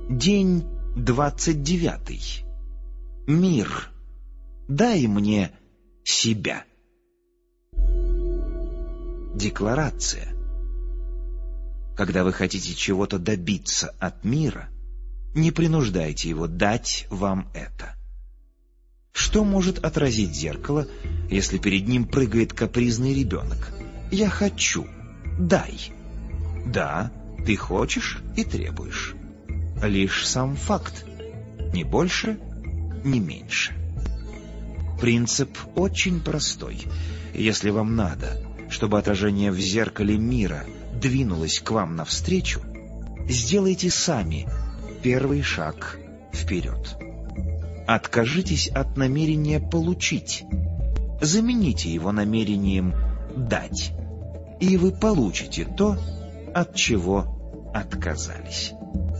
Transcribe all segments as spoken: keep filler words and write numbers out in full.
День двадцать девятый. Мир, дай мне себя. Декларация. Когда вы хотите чего-то добиться от мира, не принуждайте его дать вам это. Что может отразить зеркало, если перед ним прыгает капризный ребенок? «Я хочу. Дай». Да, ты хочешь и требуешь. Лишь сам факт. Ни больше, ни меньше. Принцип очень простой. Если вам надо, чтобы отражение в зеркале мира двинулось к вам навстречу, сделайте сами первый шаг вперед. Откажитесь от намерения получить. Замените его намерением дать. И вы получите то, от чего отказались.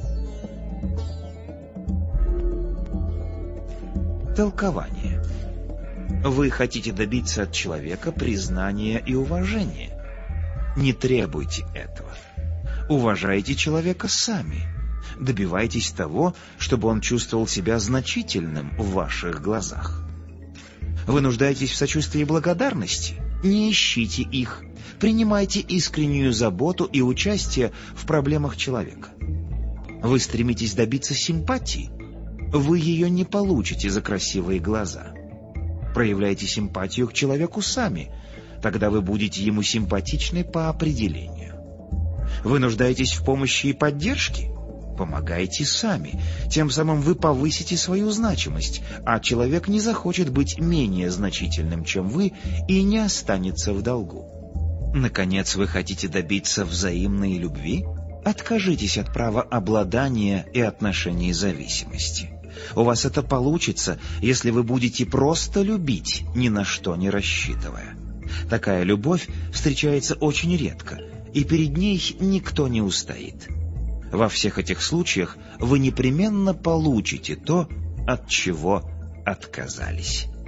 Толкование. Вы хотите добиться от человека признания и уважения. Не требуйте этого. Уважайте человека сами. Добивайтесь того, чтобы он чувствовал себя значительным в ваших глазах. Вы нуждаетесь в сочувствии и благодарности? Не ищите их. Принимайте искреннюю заботу и участие в проблемах человека. Вы стремитесь добиться симпатии? Вы ее не получите за красивые глаза. Проявляйте симпатию к человеку сами, тогда вы будете ему симпатичны по определению. Вы нуждаетесь в помощи и поддержке? Помогайте сами, тем самым вы повысите свою значимость, а человек не захочет быть менее значительным, чем вы, и не останется в долгу. Наконец, вы хотите добиться взаимной любви? Откажитесь от права обладания и отношений зависимости. У вас это получится, если вы будете просто любить, ни на что не рассчитывая. Такая любовь встречается очень редко, и перед ней никто не устоит. Во всех этих случаях вы непременно получите то, от чего отказались.